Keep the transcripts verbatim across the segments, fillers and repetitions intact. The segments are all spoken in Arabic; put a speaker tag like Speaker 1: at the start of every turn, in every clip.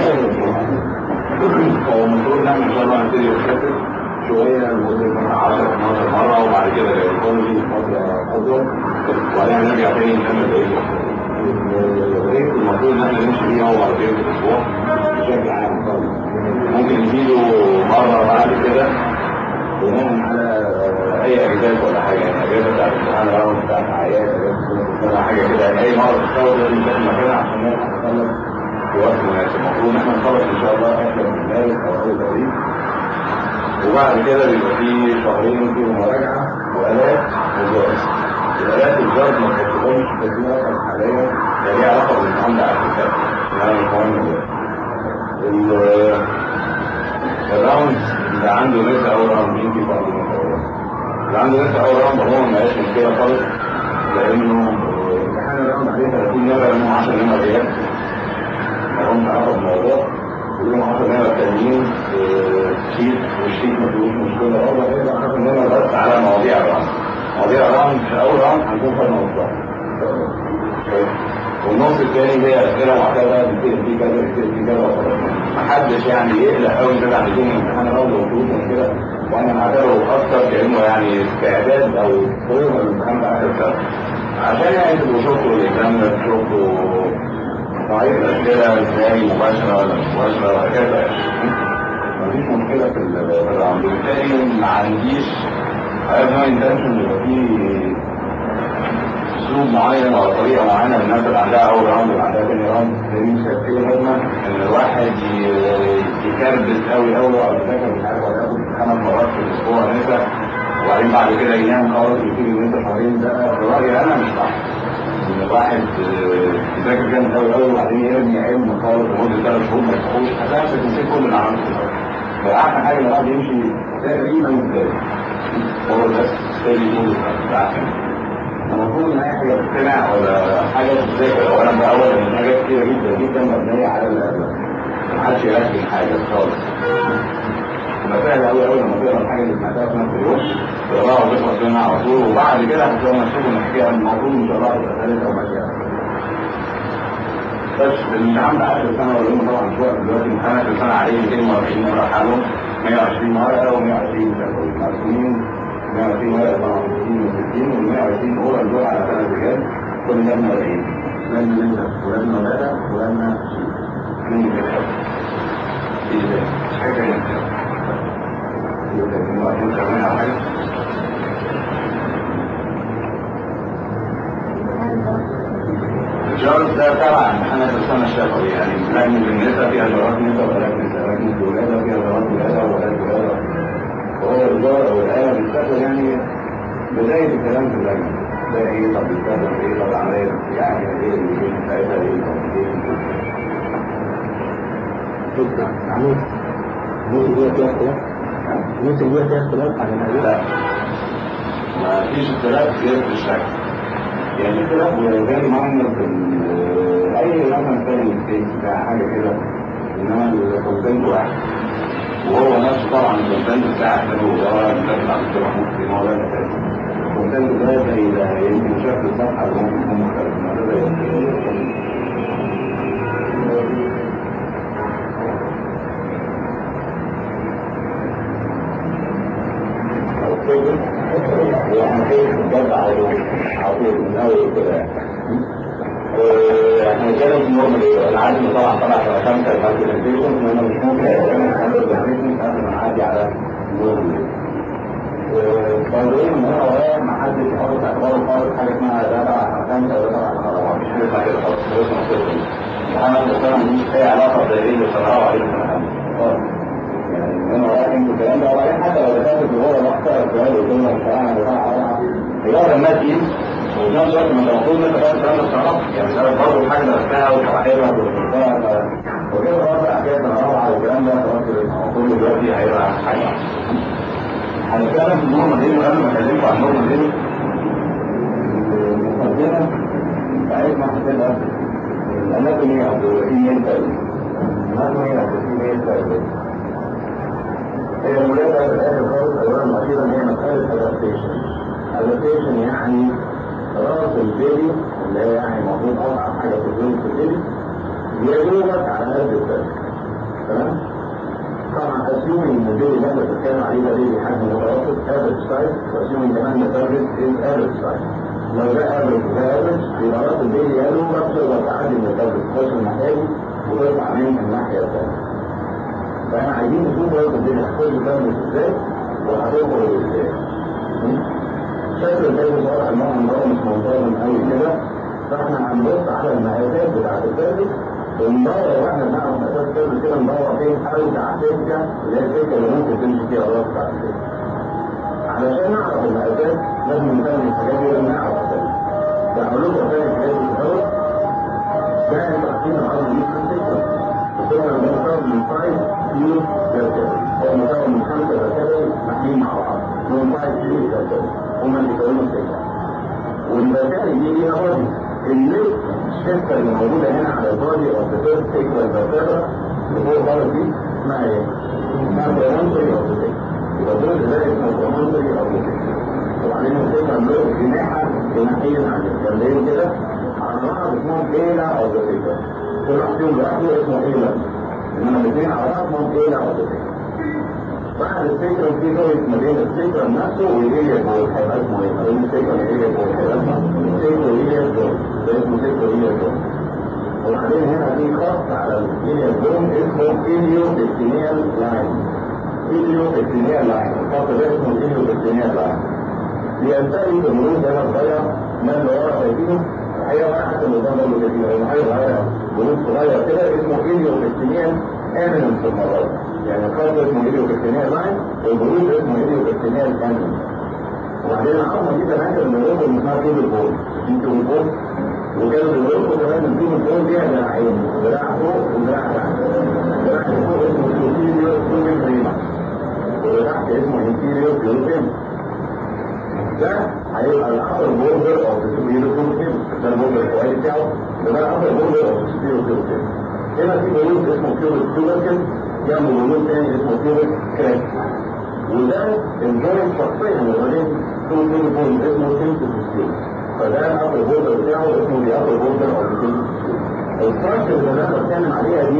Speaker 1: هو المفروض نعمل ان شاء الله نبتدي نخفف شويه لمده عشرة اتناشر مره، وبعد كده يكون في فتره اطول، وبعدين نرجع تاني نكمل بقيه الريت. المفروض ان احنا نمشي بيه هو مرتين في الاسبوع بشكل عام خالص. ممكن نجيله مره بعد كده بناء على اي اجازات ولا حاجه، يعني اجازه بتاعت الامتحان او بتاعت اعياد ولا حاجه كده، يعني اي مره تحاول لازم تاخد مكانها عشان نلحق نخلص في وقت مناسب. المفروض ان احنا نخلص ان شاء الله اخر من مارس او اول ابريل، وبعد كده بيبقى في شهرين فيهم مراجعه والات وجواز. الالات والجواز ما بتحطهمش في الدراسه حاليا، ده ليها علاقه بالامتحان ده على فكره، ده مش مهم. الراوند اللي عنده نسبه اول راوند مين في بعض اللي عنده نسبه اول راوند هو ما لهاش مشكله خالص، لانه امتحان الراوند عليه ثلاثين نمره منهم عشر نمر غياب، ما همش علاقه بالموضوع، ولهم عشر نمر تانيين شيت، والشيت ما فيهوش مشكله برضه، هيبقى عشر نمر بس على مواضيع الراوند. مواضيع الراوند في اول راوند هنكون خدنا مصلحه، والنص الثاني هي اسئله معتاده بتكتب فيه كذا بتكتب فيه كذا وخلاص. محدش يعني يقلق قوي كده عن يكون امتحان الراوند وفلوس كده، وانا معتبره اكتر كانه يعني استعداد او صوره للامتحان بتاع اخر السنه، عشان يعني تبقوا شفتوا الاكزام، شفتوا نوعيه الاسئله ازاي مباشره ولا مش مباشره وهكذا. مفيش مشكله في الراوند، وبالتالي ما عنديش عارف نوع انتنشن يبقى فيه اسلوب معين او طريقه معينه للناس اللي عندها اول راوند واللي عندها تاني راوند، لان مش كتير لازمه ان الواحد يكربس قوي قوي ويقعد يذاكر مش عارف ولا ياخد خمس مرات في الاسبوع نسا، وبعدين بعد كده ينام خالص ويبتدي ينسى شهرين. ده في رايي انا مش صح. ان الواحد يذاكر جامد قوي قوي وبعدين يرمي علم خالص لمده ثلاث شهور ما يفتحوش، هتلاقي نسيت كل اللي عملته. فاحسن حاجه ان الواحد يمشي تقريبا ازاي هو بس تاني يقول احسن. المفروض ان اي حاجه تقتنع ولا حاجه تذاكر اولا باول، لان حاجات كتيره جدا جدا مبنيه على الاغلب، محدش يركز حاجه خالص. تبقى سهله قوي قوي لما تقرا الحاجه اللي سمعتها في نفس اليوم تقراها وتخلص منها على طول، وبعد كده هتلاقوا نفسكم ان الحكايه المفروض ان شاء الله تبقى ثالثه وماشيه. بس الامتحان بتاع اخر السنه ولا طبعا مش وقت دلوقتي، امتحان اخر السنه عليه مئتين واربعين ورقه حلهم، مئة وعشرين ورقه و120 مرسومين، مئة وعشرين ورقه طبعا ستين و60 وال مئة وعشرين اورال دول على ثلاث رجال، كل لجنه ورقين، لجنه لجنه ولجنه ورقه ولجنه شيء. مين كده؟ ايه ده؟ مش حاجه ثانيه. ايه ده؟ مئة وعشرين كمان على حاجه؟ الجارس ده تبع امتحانات السنه الشفوي، يعني لجنه النساء فيها جارات نساء ولجنه لجنه الولاده فيها جارات ولاده وولاد ولاده، وهو الجار او الاله بيستخدم يعني بدايه الكلام في اللجنه. ده ايه؟ طب بيستخدم ايه؟ طب العمليه يعني ايه اللي بتاعتها ايه؟ طب ايه؟ شكرا. عمود ممكن يبقى فيها اختلاف؟ ممكن يبقى فيها اختلاف عن الحديث؟ لا، ما فيش اختلاف غير في الشكل. يعني اختلاف زي معمر في اي مثلا ثاني ستيت بتاع حاجه كده، انما الكونتنت واحد، وهو نفسه طبعا الكونتنت بتاع احمد وزاره الكتاب بتاع الدكتور محمود في موضوع الاساس. الكونتنت ده زي ده يمكن شكل الصفحه اللي ممكن يكون مختلف، ما ده زي وعملية الضغط على طول من أول كده. احنا كده في نورمال ايه؟ أنا عارف إن طبعا طلع على خمسة الكالكوليشن، وأنا مش ممكن أتكلم عن الكالكوليشن قبل ما نعدي على نورمال ايه. برضه إن هو هو ما حدش يحط اعتباره خالص حاجة اسمها ده تبع على خمسة وده تبع على أربعة، مش حاجة اسمها كده خالص، ده اسمه صفر. سبحان الله السنة ملوش أي علاقة بإيه اللي صنعوه عليه السنة خالص. يعني انا رايح انت الكلام ده، وبعدين حتى لو دخلت في هو مقطع السؤال وقلنا الكلام ده بتاع رابعه هي لما تقيل وفي نفس الوقت ما انت المفروض انت فاهم الكلام ده بصراحه، يعني ده برضه حاجه درستها وشرحتها وفهمتها وكده برضه حكايه رابعه والكلام ده خلاص المفروض دلوقتي هيبقى حاجه. هنتكلم في النورمال ايه وقبل ما اكلمكم عن النورمال ايه المقدمه بتاعتنا هتبقى الاناتومي او الروتين الاناتومي او الروتين. هي الولادة في الآخر خالص أولا الأخيرة هي مسألة أدابتيشن. أدابتيشن يعني راس البيبي اللي هي يعني المفروض أصعب حاجة في الجنة في البيبي يدوبك على قد الثاني.
Speaker 2: تمام؟ طبعا assuming ان البيبي اللي احنا بنتكلم عليه ده بيبي حجم متوسط average size assuming كمان ان التارجت is average size. لو ده average وده average يبقى راس البيبي قالوا رابشر وتعدي من التارجت تخش الناحيه دي وتطلع من الناحيه الثانيه. فاحنا عايزين نشوف راس البيبي هتخش التارجت ازاي وهتخرج ازاي. شكل البيبي واضح ان هو منظم مش منتظم قوي كده، فاحنا هنبص على المقاسات بتاعت التارجت وندور واحنا بنعرف مقاسات التارجت كده ندور فين اوسع سكه اللي هي السكه اللي ممكن تمشي فيها الراس بتاعت البيبي. علشان نعرف المقاسات لازم نفهم الحاجات دي ولازم نعرف التارجت. هقول لكم اسامي الحاجات دي في الاول. ده التقسيم العرضي دي في السكه. السكه ده مكون من فايف فيوز فيرتبري، هو مكون من خمسه فيرتبري محميين مع بعض. من فايف فيوز فيرتبري هما اللي بيكونوا السكه. والفيرتبري دي ليها بادي. الليفت الشفه اللي موجوده هنا على البادي اوف ذا فيرست سيكوال فيرتبرا اللي فوق خالص دي اسمها ايه؟ اسمها برونتري اوف ذا سيكوال. يبقى الجزء ده اسمه برونتري اوف ذا سيكوال. وبعدين السيكوال له جناحه جناحين عن الجنبين كده على بعض اسمهم ايلا اوف ذا سيكوال. كل واحد فيهم لوحده اسمه ايلا، انما الاثنين على بعض اسمهم ايلا اوف ذا سيكوال. بعد السيكوال في تويس ما بين السيكوال نفسه والإيليا بول هيبقى اسمه ايه؟ ما بين السيكوال والإيليا بول هيبقى اسمه سيكوال إيليا بول، ده اسمه سيكوال إيليا بول. وبعدين هنا في خط على الإيليا بول اسمه إيليو بكتينيال لاين. إيليو بكتينيال لاين، الخط ده اسمه إيليو بكتينيال لاين. بينتهي بالمرور ده صغير من اللي ورا شايفينه، الحقيقة ولا حتى اللي قدام ده شايفينه، لأنه حاجة صغيرة مرور صغير كده اسمه إيليو بكتينيال اميننس في المرة دي. يعني الخط اسمه إيليو بكتينيال لاين والبروز اسمه إيليو بكتينيال اميننس. وبعدين العظمة دي كمان كان بنقول إن اسمها تيوب البول، في تيوب البول وكانوا بيقولوا كمان إن تيوب البول ليها دراعين، دراع فوق ودراع تحت. الدراع اللي فوق اسمه سوبيريور تيوبيك ريما واللي تحت اسمه انفيريور تيوبيك. ده هيبقى الأبر بوردر أو السوبيريور تيوبيك، ده البوردر الكويس بتاعه، وده الأبر بوردر أو السوبيريور تيوبيك. هنا في بروز اسمه تيوبيك تيوبيك، جنبه بروز تاني اسمه تيوبيك كراك. وده الجوينت شخصيا اللي ما بين تو تيليفون اسمه سيمتوسيوم. فده الابر بوردر بتاعه اسمه دي ابر بوردر او سيمتوسيوم. الفرق اللي انا بتكلم عليها دي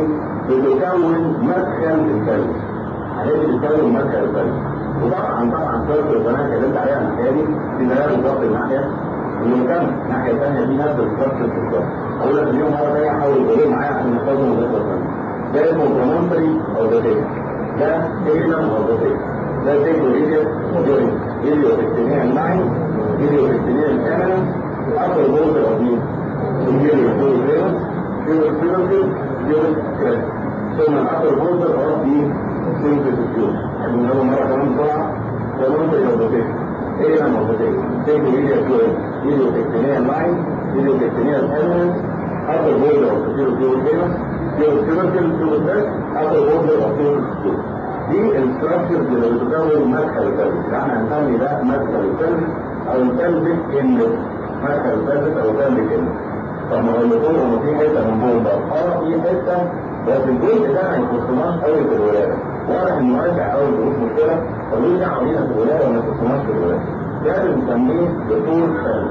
Speaker 2: بتكون مدخل الثلج. هي دي بتكون مدخل الثلج. وطبعا طبعا فرق اللي انا اتكلمت عليها الناحيه دي في بيان بالظبط الناحيه اللي قدام الناحيه الثانيه دي نفس الفرق بالظبط. اقول لك اليوم مره ثانيه حاول تقول معايا عشان نحفظهم ونخلص منهم. ده اسمه برونتري او ذا ده ايلم او ذا ده تيجو إيليو جوين إيليو بكتينيال لاين إيليو بكتينيال كاميرا أبر بوردر أو مين إيليو جوين ريمس جوين فيلوكيل جوين كراك ثم الأبر بوردر أو مين سيمتوسيوم. يعني نقول مرة كمان بسرعة ده منطقة يوضتين إيه لما يوضتين تيجو إيليو جوين إيليو بكتينيال لاين إيليو بكتينيال كاميرا أبر بوردر أو سيمتوسيوم ريمس جوين فيلوكيل جوين كراك أبر بوردر أو سيمتوسيوم. دي الستراكشرز اللي بتكون مدخل الثلج. احنا هنسمي ده مدخل الثلج او الثلج انلت. مدخل الثلج او الثلج انلت. طب ما هو اللي فوق هو في حته من فوق بقى. اه في حته بس الجزء ده ما يخصناش قوي في الولاده. واضح انه واسع قوي ملوش مشكله فملوش دعوه بينا في الولاده وما يخصناش في الولاده. ده بنسميه دخول ثلج.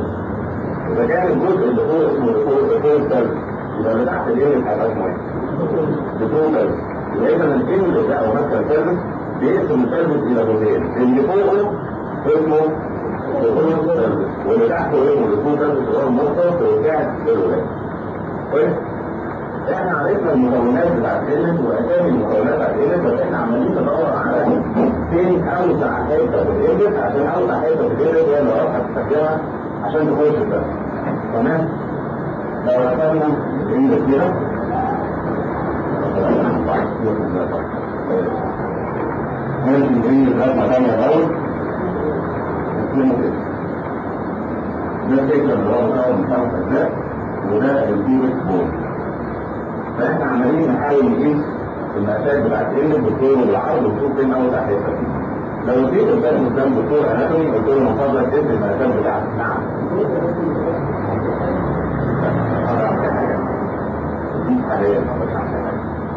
Speaker 2: اذا كان الجزء اللي فوق اسمه دخول ثلج يبقى اللي تحت الايه هيبقى اسمه ايه؟ دخول ثلج. لأن الإنجل ده أو مثلا الثالث بيقسم الثالث إلى جزئين، اللي فوقه اسمه دخول الثالث واللي تحته اسمه دخول الثالث اللي هو المختص والقاعد للولاده. كويس؟ إحنا عرفنا المكونات بتاعت الإنجل وأسامي المكونات بتاعت الإنجل بس إحنا عمالين ندور على فين أوسع حتة في الإنجل عشان أوسع حتة في الإنجل هي اللي راح هتستخدمها عشان تخش الثالث. تمام؟ لو رسمنا الإنجل كده ممكن نجيب الرسمة تانية الأول نسلمه كده. ده الفكرة اللي هو مكون من خمس أجزاء وده الكيوبيك بول. فإحنا عمالين نحاول نقيس المقاسات بتاعت الإنجل بالطول والعرض ونشوف فين أوسع حتة فيه. لو جيت قدام قدام دكتور أناتومي قلت له من فضلك قيس المقاسات بتاعتك. نعم. دي حاليا ما بتعملها.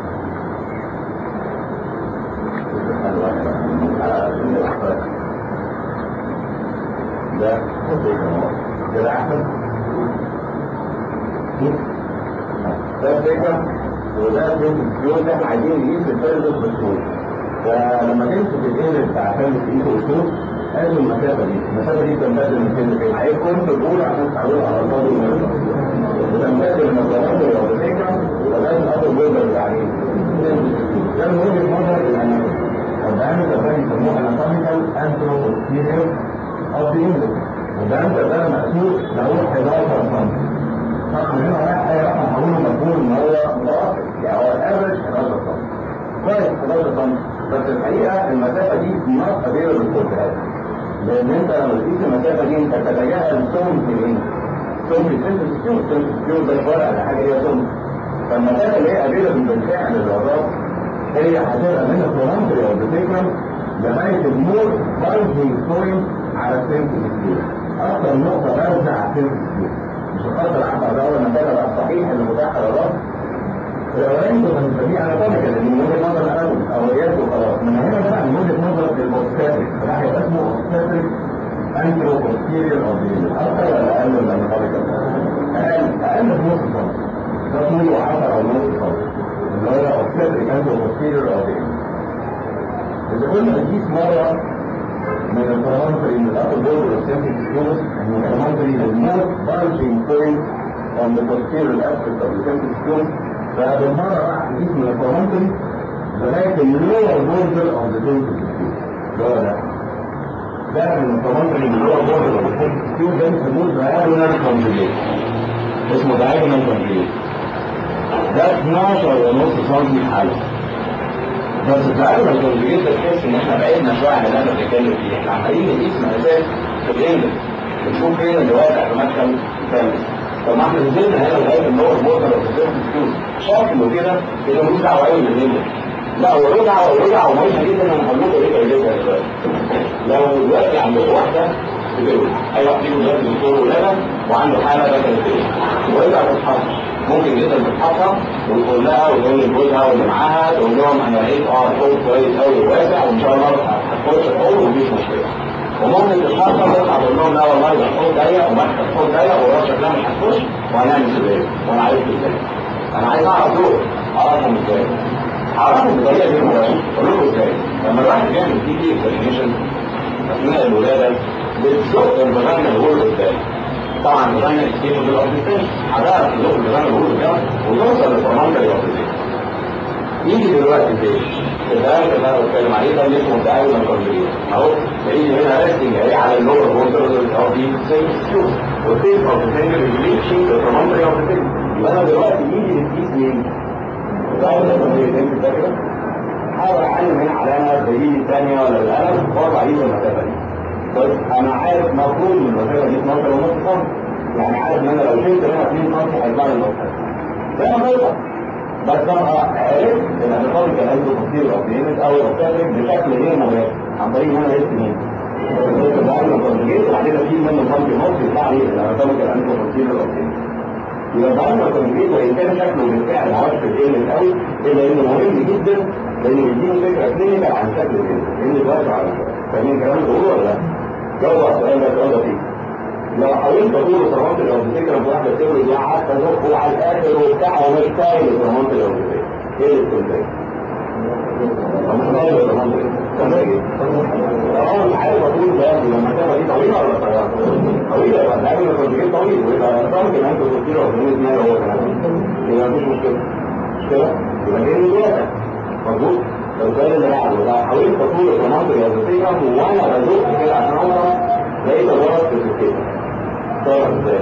Speaker 2: ده كده احسن. ده الفكرة وده الفيوز احنا عايزين نقيس الفيرجس بالفيوز. فلما تمسك الايرس بتاع فيرجس تقيسه بالفيوز قال المسافه دي، المسافه دي بتمتد من فين لفين؟ عايز كنت تقول عشان تعودها على الارقام بتمتد من الضغط او الفكره لغايه الابر بوردر اللي عليه. ده من وجهه نظر الاناتومي. الدايمتر ده بيسموه اناتوميكال انتروبوستيريور اوف ذا اندكس. الدايمتر ده مقسوم له حداشر سم. طبعا هنا رايح اي رقم هقوله مفهوم ان هو متوسط، يعني هو الافرج حداشر سم. كويس حداشر سم، بس الحقيقه المسافه دي نوت افيلبل فور ذات. لان انت لما تقيس المسافه دي انت تتجاهل سم في ايه؟ سم في سنتس كيو، سنتس كيو ده فرق على حاجه هي سم. فالمسافه اللي هي افيلبل بالفعل للرادار هي هتبقى من الفرونتري او الفيكرم لغايه المور بارجنج بوينت على السنتس كيو. اكثر نقطه بارزه على السنتس كيو. مش هقدر اعبر ده اول مسافه بقى الصحيح اللي متاح للرادار. الاولاني كنا بنسميه اناتوميكال اللي من وجهه نظر الاناتومي او رياضه وخلاص. من هنا بقى من وجهه نظر الاوبستاتريك فده هيبقى اسمه اوبستاتريك انترو بوستيريور اوبستيريور. اكثر ولا اقل من الاناتوميكال؟ اقل اقل بنص سم. ده طوله عشرة او نص سم اللي هو اوبستاتريك انترو بوستيريور اوبستيريور. اذا كنا بنقيس مره من الفرونتري من الابر بورد والسنتريك سكيوز من الفرونتري للمور بارجنج بوينت on the posterior aspect of the central skew. فبالمرة راح نقيس من الفرونتري لغاية اللور بوردر اوف ذا central skew. ده ده ده من الفرونتري اللور بوردر اوف ذا central skew ده بيسموه diagonal conjugate. اسمه diagonal conjugate. ده اتناشر ونص سم حاجة. بس الdiagonal conjugate ده تحس ان احنا بعدنا شوية عن اللي انا بتكلم فيه. احنا عمالين نقيس مقاسات في الانجل. بنشوف فين اللي واقع في مدخل كامل. طب ما احنا نزلنا هنا لغايه اللور بوردر اوف ذا سكيوز شكله كده كده ملوش دعوه قوي بالنمر. لا هو له دعوه وله دعوه مهمه جدا. انا هقول لكم ايه فايدتها دلوقتي. لو دلوقتي عندكم واحده بتولد، اي واحد فيكم دلوقتي دكتور ولاده وعنده حاله مثلا كده ويرجع تتحصل، ممكن جدا تتحصل وتقول لها وتقول لجوزها واللي معاها تقول لهم انا لقيت اه الحوض كويس قوي وواسع وان شاء الله هتخش الحوض ومفيش مشكله. وممكن تتحصل تطلع تقول لهم لا والله ده الحوض ضيق ومحتاج الحوض ضيق وراس شكلها مش هتخش وهنعمل ازاي؟ وانا عايز ازاي؟ انا عايز اعرف دول اعرفهم ازاي؟ اعرفهم بطريقه غير مباشره. اقول لكم ازاي؟ لما الواحد بيعمل تي تي اكزامينشن اثناء الولاده بتزق الفاجينا الغول قدام. طبعا الفاجينا الكتير بتبقى بتنتج هتعرف تزق الفاجينا الغول قدام وتوصل للفرمانتري اوبستيشن. يجي دلوقتي فين؟ الدايمتر اللي انا بتكلم عليه ده اللي اسمه diagonal conjugate اهو بيجي هنا ريستنج اهي على اللور بوردر اوف ذا سكيو والتيب اوف ذا فينجر ريتشنج ذا فرونتري اوف ذا فينجر. يبقى انا دلوقتي يجي نقيس مين؟ diagonal conjugate. انت فاكره؟ حاول اعلم هنا علامه زي الثانيه ولا القلم واربع ايد المسافه دي. طيب انا عارف مفروض ان المسافه دي اتناشر ونص سم، يعني عارف ان انا لو شلت هنا اتنين سم هيطلع لي النقطه. ده غلط. بس انا عرفت ان الاناتومي كان عنده تفسير اوبتيميت او اوبتيميت بشكل غير مباشر عن طريق ان انا قلت مين؟ الدايجونال كونجيجيت وبعدين اشيل منه الفانكي نص يطلع لي الاناتومي كان عنده تفسير اوبتيميت. يبقى الدايجونال كونجيجيت وان كان شكله بالفعل ما هوش في الجيم قوي الا انه مهم جدا لانه بيديني فكره كلينيكال عن شكل الجيم. لان دلوقتي على فاهمين الكلام اللي بقوله ولا لا؟ جاوب على السؤال ده السؤال ده فيه. لو حاولت اقول الفرمانت لو بتفكر في واحده تقول دي قعدت ازقه على الاخر وبتاع ومش طايل الفرمانت لو بتفكر ايه اللي بتقول ده؟ مش طايل الفرمانت ولا ايه؟ اول حاجه بقول ده لما كانت دي طويله ولا قصيره؟ طويله يبقى العامل الكونجيجيت طويل ويبقى الفرمانت انت قلت له في ما هو كمان يبقى مفيش مشكله مش كده؟ يبقى كده واسع مظبوط؟ السؤال اللي بعده لو حاولت اقول الفرمانت لو بتفكر وانا بزق كده عشان اوصل لقيت الغلط في الفكره طبعا ازاي؟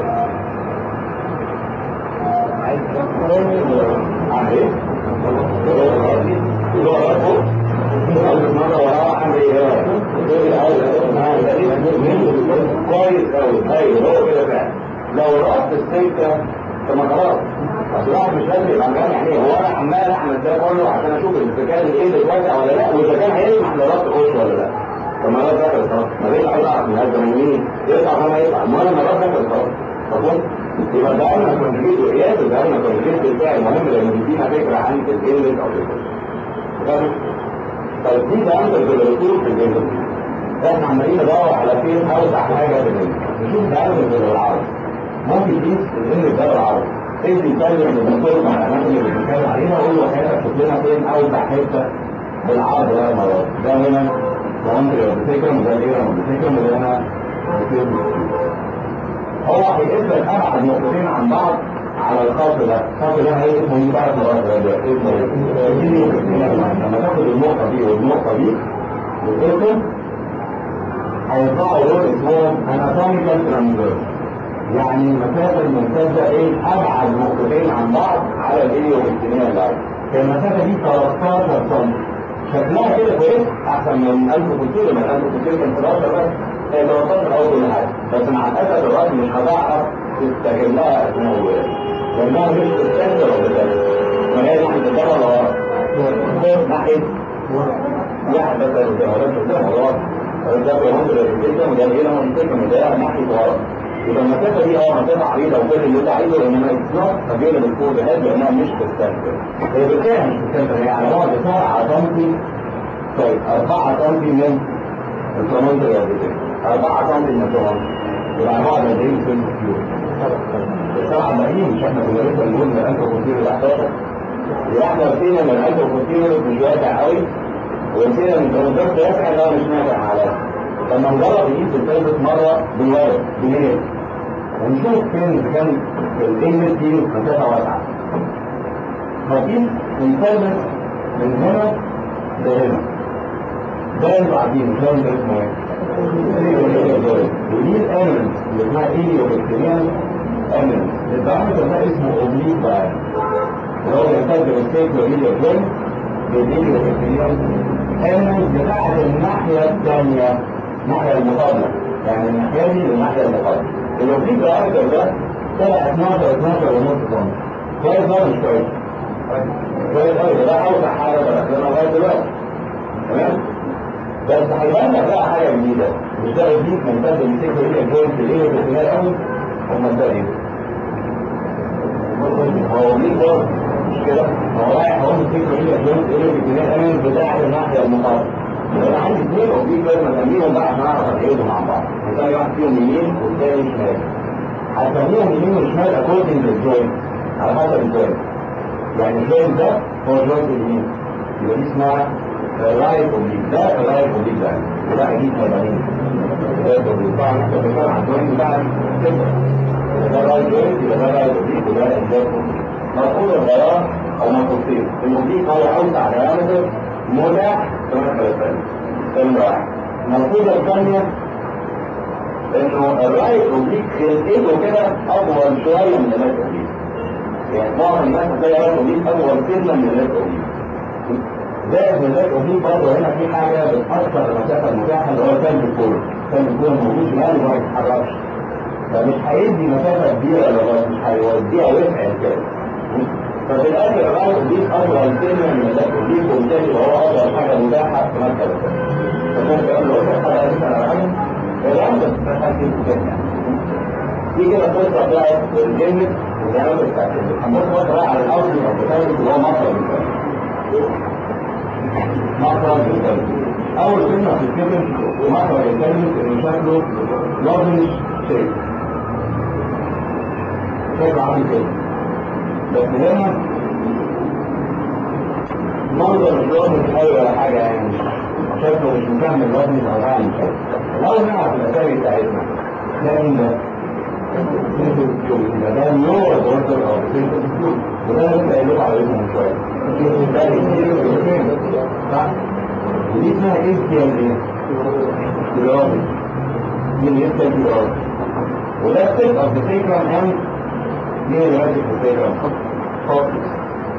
Speaker 2: عايز اعمل ايه؟ اللي هو رفضه عايز مرة وراه اعمل ايه؟ كويس اوي ايوه هو كده فعلا. لو رفضت السكة طب ما خلاص اصل الواحد مش لازم يبقى مجال يعني هو انا عمال اعمل ده كله عشان اشوف اذا كان الايه بتوسع ولا لا واذا كان هيسمح لربط اخش ولا لا. طب ما الرد دخل خلاص ما ليش عايز اعرف من هذا مين يطلع ما يطلع المهم ان الرد دخل خلاص مفهوم؟ يبقى ده انا كونجيجيت وقياس ده انا كونجيجيت بالفعل مهم لان بيدينا فكره عن الجيمنج او الجيمنج. طيب دي ده انت بالرسول في الجيمنج احنا عمالين ندور على فين اوسع حاجه في الجيمنج نشوف ده انت بالعرض ممكن تقيس الجيمنج ده بالعرض ايه اللي يتكلم الدكتور مع الاماكن اللي بنتكلم عليها اقول
Speaker 1: هنا فين اوسع حته بالعرض ده المرات ده هنا الانتريور بتكرم وده الايرم بتكرم وده هنا هو هيقيس لك ابعد نقطتين عن بعض على الخط ده. الخط ده هي اسمه ايه بقى؟ خلاص ده اسمه ايه؟ لما تاخد النقطه دي والنقطه دي وتقسم هيطلعوا دول اسمهم اناتوميكال ترانزفيرس، يعني المسافه الممتده ايه؟ ابعد نقطتين عن بعض على الايليوبكتينيال لاين. المسافه دي تلتاشر سم. شكلها كده كويس احسن من ألف كتير، من ألف كتير كان حداشر بس هي تلتاشر او كل حاجه، بس مع الاسف الراس مش هتعرف تستغلها اثناء الولاده لانها مش بتستنزف ولا بتستنزف. فهي ناحيه الدم ولا ورا؟ ناحيه واحد بس قدام ولا قدام ولا ورا؟ ده بينزل الجسم وده هنا منطقه وده ناحيه ورا. يبقى المسافه دي اه مسافه عريضه وكل اللي انت عايزه، انما الاطلاق مدينه بالفوق بهذا لانها مش بتستنزف. هي بالفعل مش بتستنزف، هي على بعد سبعة سم طيب أربعة سم من الكومنتر يا بيتي أربعة سم من الكومنتر يبقى على بعد قد ايه سم كيلو؟ السبعة باقيين مش احنا كنا لسه بنقول من ألف وخمسين ل احداشر، يبقى احنا وصلنا من ألف وخمسين مش واسع قوي ووصلنا من كومنتر واسع اللي هو مش نافع على لما نجرب نقيس الثالث مره بالورق بالليل ونشوف فين اذا كان الانجلس دي مسافه واسعه. هقيس الثالث من هنا لهنا ده انتوا عارفين مش لازم اسمه ايه؟ ودي الامنس اللي اسمها ايليوبكتينيال امنس. الدايمتر ده اسمه اوبليك دايمتر اللي هو بيمتد من السيكلو ايليو جوين للايليوبكتينيال امنس بتاعت الناحيه الثانيه الناحيه المقابله، يعني الناحيه دي للناحيه المقابله. الاوبليك دايمتر ده طلع اتناشر اتناشر ونص سم. كويس ولا مش كويس؟ كويس قوي. ده اوسع حاجه درسناها لغايه دلوقتي تمام؟ بس هيبان لك بقى حاجه جديده، مش ده اوبليك ممتد من السيكلو ايليو جوين في الايليوبكتينيال امنس وممتد ايه؟ هو اوبليك برضه مش كده؟ هو رايح هو السيكلو ايليو جوين في الايليوبكتينيال امنس بتاعت الناحيه المقابله. انا عندي اثنين اوبليك لازم اسميهم بقى عشان اعرف اقيدهم مع بعض. هتلاقي واحد فيهم يمين والثاني شمال. هسميهم يمين وشمال اكوردنج للجوينت على حسب الجوينت. يعني الجوينت ده هو جوينت اليمين يبقى دي اسمها رايت اوبليك، ده رايت اوبليك ده وده اكيد هيبقى مين؟ رايت اوبليك. طبعا احنا بنتكلم عن الجوينت بتاع الكبر. ده رايت جوينت يبقى ده رايت اوبليك وده ليفت اوبليك. مفروض الغيار او مفروضين الاوبليك هو اوسع دايمتر متاح في المسألة الثانية. ثانية واحد. المفروض الثانية انه الرايت اوبليك خلقته كده اطول شوية من الليفت اوبليك. يعني معظم الناس هتلاقي الرايت اوبليك اطول سنة من الليفت اوبليك. زائد من الليفت اوبليك برضه هنا في حاجة بتأثر المسافة المتاحة اللي هو سلب الكورة. سلب الكورة موجود شمال وما يتحركش. فمش هيدي مسافة كبيرة للراس، مش هيوديها وسع كده. ففي الاخر الرايت اوبليك اطول سنة من الليفت اوبليك وبالتالي هو اطول حاجة متاحة في مركز الثاني. فكان بيقول له قلت حاجة اسمها على حاجة الرمز بتاعت الكتاب. دي كده قصة بتاعت الجنة والرمز بتاعت الجنة. هنبص بقى على الأرض والبتالي اللي هو مخرج الثاني. مخرج الثاني. أول كلمة في الكتاب مخرج الثاني إنه شكله لازم شيء. شكله عامل كده. بس هنا منظر مش لازم قوي ولا حاجة يعني شكله مش مكمل لازم أو عامل كده. لو نعرف الأسامي بتاعتنا ده مين ده؟ ده ده نور بورتر أو بسيطة وده لسه قايلوه على اسمه شوية. ده الكتير صح؟ ودي اسمها ايه كيان ايه؟ كيرابي. دي اللي اسمها كيرابي. وده السيت أوف ذا سيكرم أند مين اللي ماسك السيكرم؟ فوكس.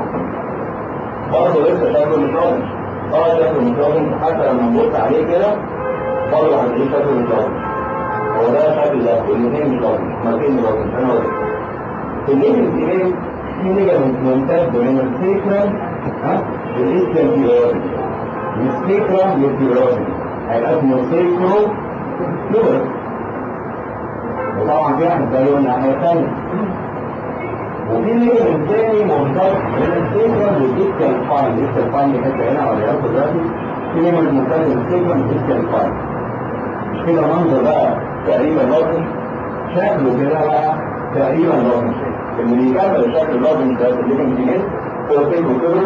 Speaker 1: برضه لسه شكله مش واضح. اه شكله مش واضح حتى لما نبص عليه كده برضه هتلاقيه شكله مش واضح. هو ده شكل ده والاثنين مش واضح، مرتين مش واضح، انا واضح. في الليفل ايه؟ في ليجامنت ممتد من السيكرم ها للاسكال كيرابي. من السيكرم للكيرابي هيبقى اسمه سيكرو كيرابي. وطبعا في واحد زيه الناحية الثانية. وفي ليجامنت تاني ممتد من السيكرم للاسكال فاين، الاسكال فاين اللي كانت هنا ولا ياخد دلوقتي في ليجامنت ممتد من السيكرم للاسكال فاين. مش كده منظر بقى تقريبا لازم شكله كده بقى تقريبا لازم اللي بيكمل الشكل اللازم ده الليجامنت دي هو سيكرو كيرابي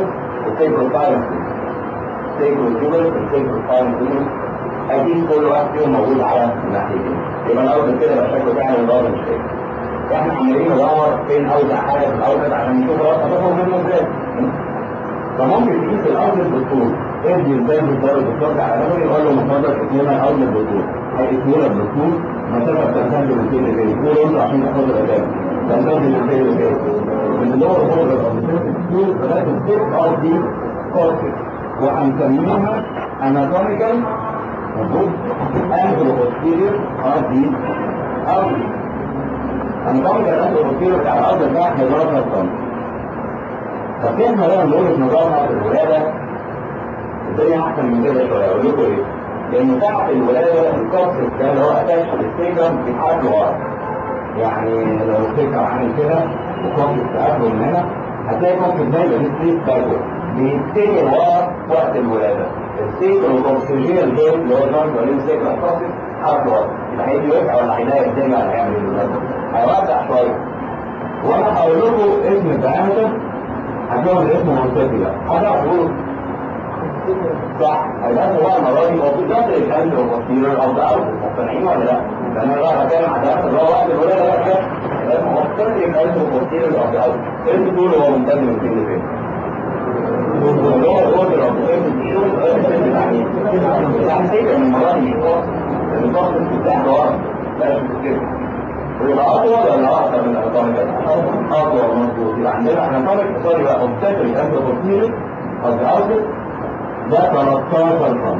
Speaker 1: والسيكروفاينس السيكروفيبرس والسيكروفاينس اكيد كل واحد فيهم موجود على الناحيتين. يبقى الاوزن كده يبقى شكله فعلا ضار مش كده. احنا عمالين ندور فين اوزع حاجه في الاوزن عشان نشوف راسها تخرج منه ازاي. فممكن تقيس الاوزن بالطول. ادي الباب بالدار بالدكتور على نفسه يقول له مفضل اسمنا الاوزن بالطول. هيقيسوا لك بالطول مسافه بتمتد من فين لفين. قول انت عشان تاخد الاداء. تمتد من فين لفين. من اللور بوردر اوف ذا سيرفيس لغايه التيب اوف دي كورتكس. وهنسميها اناتوميكال مظبوط انتروبوستيريور اوف دي اوف دي. اناتوميكال انتروبوستيريور بتاع الاوزن ده حداشر سم. طب كيف بقى نقول في نظامها في الولاده الدنيا احسن من كده شويه. اقول لكم ايه؟ لان ساعه الولاده الكورتكس ده اللي هو اتاش للسيكم بيتحرك لورا. يعني لو السيكم عامل كده وكورتكس قبله من هنا هتلاقي كورتكس دايما بيستريت باكورد بيتجه ورا وقت الولاده. السيكم والكورتكسيال جوينت اللي هو جوينت بين السيكم والكورتكس اتحرك لورا. يبقى هيجي يوسع ولا هيضايق الدنيا ولا هيعمل ايه؟ هيوسع شويه. وانا هقول لكم اسم الدايمتر هتلاقوا الاسم منطقي ده. هتعرفوا تقولوا صح. هيبقى هو المره دي هو بالظبط الكلام والبوستيريور او ده او مقتنعين ولا لا؟ لان انا بقى بتكلم على ده اللي هو وقت الولاده بقى كده. يبقى هو مقتنع الكلام والبوستيريور او ده او انت تقولوا هو ممتد من فين لفين؟ اللي هو الاوردر او الشغل يعني بتاع السيكه من المره دي مش فاضي. لان الضغط بتاعه ورا لا مش كده. ويبقى اطول ولا اقصر من الاناتوميكال؟ اطول مظبوط. يبقى عندنا اناتوميك سوري بقى اوبستريك انتروبوستيريور او ده ده تلتاشر سم.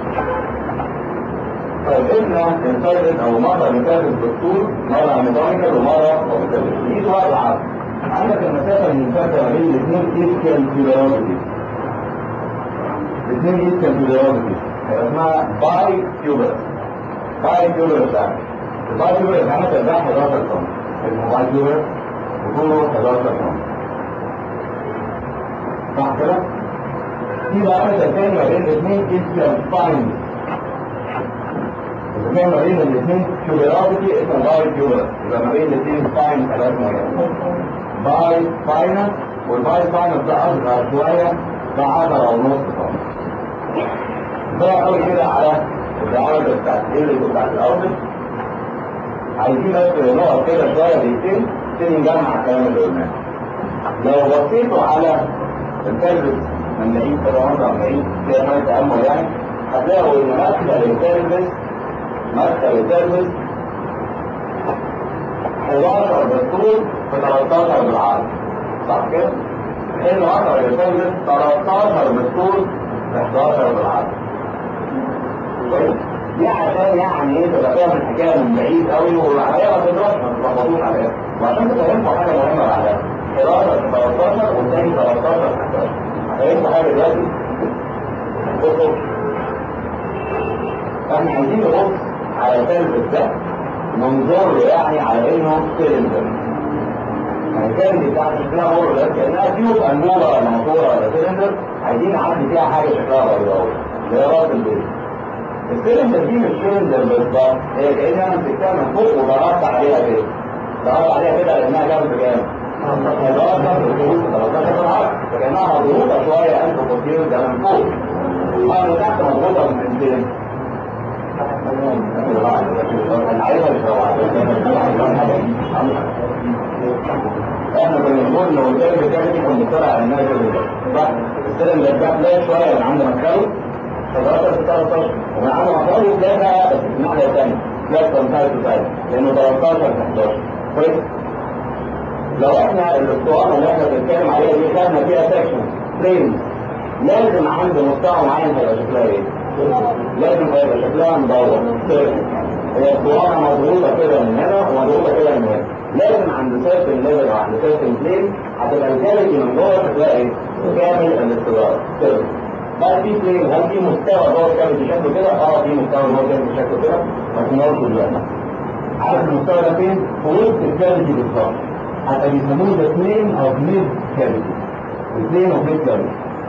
Speaker 1: طيب احنا نستخدم او مره نستخدم بالطول مره اناتوميكال ومره اوبستريك. دي سؤال عام. عندك المسافه المنفصله ما بين الاثنين اسكال كيلومتر. الاثنين اسكال كيلومتر هيبقى اسمها باي كيوبر. باي كيوبر ده الباي كيوبر الدايمتر ده حداشر سم. اسمه باي كيوبر وطوله حداشر سم. صح كده؟ في دايمتر تاني ما بين الاثنين اسمه سباين. الكلام ما بين الاثنين كيوبراتي اسمه باي كيوبر. يبقى ما بين الاثنين سباين ثلاث مرات. باي سباينس والباي سباينس ده اصغر شويه ده عشرة ونص سم. ده قوي كده على الدايمتر بتاعت الايرز وبتاعت الاوتلت. عايزين بس نقعد كده شويه دقيقتين عشان نجمع الكلام اللي قلناه. لو بصيتوا على الكلب من بعيد كده وانت من بعيد فيها شويه تامل يعني هتلاقوا ان مدخل الكلب مدخل الكلب حداشر بالطول في تلتاشر بالعرض. صح كده؟ حين وصل الكلب تلتاشر بالطول في حداشر بالعرض. كويس؟ دي عشان يعني ايه تبقى فاهم الحكايه من بعيد قوي والعمليه ما تضربش ما تتلخبطوش عليها. وعشان تفهمكم حاجه مهمه بعدها حداشر في تلتاشر والثاني تلتاشر في حداشر. هفهمكم حاجه دلوقتي. بصوا احنا عايزين نبص على الكلب ده منظور له يعني على انه سيلندر. يعني الكلب بتاعت شكلها مر ده كانها تيوب انبوبه ولا موتوره ولا سيلندر عايزين نعدي فيها حاجه شكلها بيضاوي اللي هي راس البيت. السيلندر دي مش سيلندر بالظبط هي كانها مسكتها من فوق وضغطت عليها كده. ضغطت عليها كده لانها جنب جامد. فكانها مضغوطه شويه انتروبوستيريور ده من فوق. من تحت مضغوطه من فين؟ انا عايزها مش احنا كنا بنقول لو الكلب الثاني كان مطلع على الناس صح؟ السيلندر ده تلاقي شويه من عند مكانه حداشر في تلتاشر ومن عند مكانه تلاقيها بس في الناحيه الثانيه تلاقي سايد تو سايد لانه تلتاشر في حداشر. كويس؟ لو احنا الاسطوانه اللي احنا بنتكلم عليها دي خدنا فيها سكشن فريم لازم عند مستوى معين هيبقى شكلها ايه؟ لازم هيبقى شكلها مدور سيركل. هي اسطوانه مضغوطه كده من هنا ومضغوطه كده من هنا. لازم عند سيركل ليفل او عند سيركل بلين هتبقى الجالكي من جوه شكلها ايه؟ كامل الاستداره سيركل. هل في بلين هل في مستوى جوه الكامل شكله كده؟ اه في مستوى جوه الكامل شكله كده بس نقطه دلوقتي. عارف المستوى ده فين؟ في وسط الكامل بالظبط. حتى بيسموه ذا بلين اوف ميد كافيتي. البلين اوف ميد كافيتي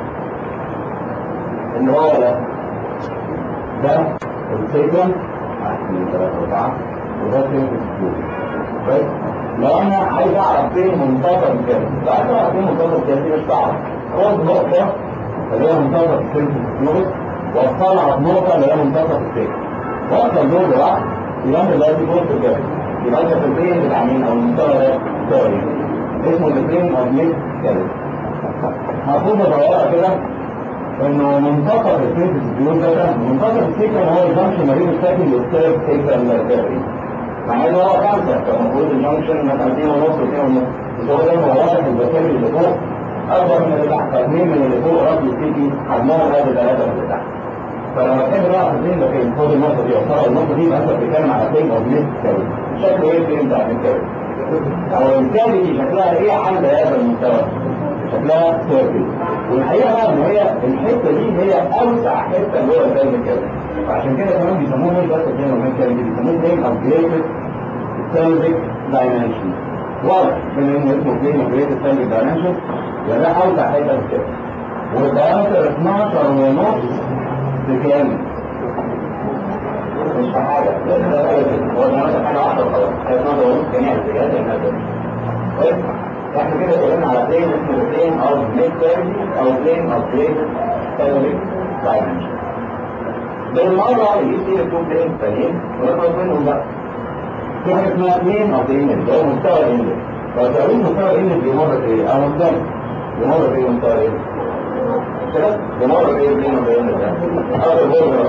Speaker 1: اللي هو ده ده السيكرم واحد اثنين ثلاثة أربعة وده سيكرم كويس؟ لو انا عايز اعرف فين منتصف الكلمه، بعد ما اعرف فين منتصف الكلمه دي مش صعب. خد نقطه اللي هي منتصف الكلمه وصلها بنقطه اللي هي منتصف الكلمه. وصل دول لبعض يبقى انت دلوقتي في وسط الكلمه. يبقى انت في البين بتاع مين او المستوى ده سوري اسمه البين او ميد كلمه. هتكون صغيره كده انه منتصف الكلمه ده منتصف الكلمه هو الجنكشن ما بين الساكن والثيرد كلمه الثانيه. مع انه هو خمسة فالمفروض الجنكشن مثلا اثنين ونص واثنين ونص بس هو ده هو واحد البكتيريا اللي فوق اكبر من اللي تحت فاثنين من اللي فوق رد السيتي حجمهم قد ثلاثة من اللي تحت. فلما تحب بقى في اثنين بكين خد النقطة دي وصلها النقطة دي يبقى انت بتتكلم على بلين او بلين كامل. شكله ايه البلين بتاع الكامل؟ او الكامل دي شكلها ايه عند هذا المستوى؟ شكلها سيركل. والحقيقة بقى ان هي الحتة دي هي اوسع حتة جوه الكامل كده. فعشان كده كمان بيسموه ايه بس الكامل ومين كامل دي بيسموه بلين او بلين pelvic dimension. واضح بما انه اسمه بلين اوبريتد pelvic dimension يبقى ده اوسع حته في الكتف. والدايمتر اتناشر ونص بكام؟ مش في حاجه لان ده هو الدايمتر حاجه واحده وخلاص. هي اتناشر ونص جميع الاتجاهات لانها كويس؟ احنا كده اتكلمنا على بلين اسمه بلين اوف ميد كيرفي او بلين اوف بليتد pelvic dimension. بالمره يجيب فيه تو بلين ثانيين ونخلص منهم بقى. في حاجه اسمها بلين اوف ايمج ده هو مستوى الايمج. لو تعرفوا مستوى الايمج بيمر بايه؟ او مستوى بيمر بايه مستوى الايمج؟ كده بيمر بايه بلين اوف ايمج ده؟ اول بورد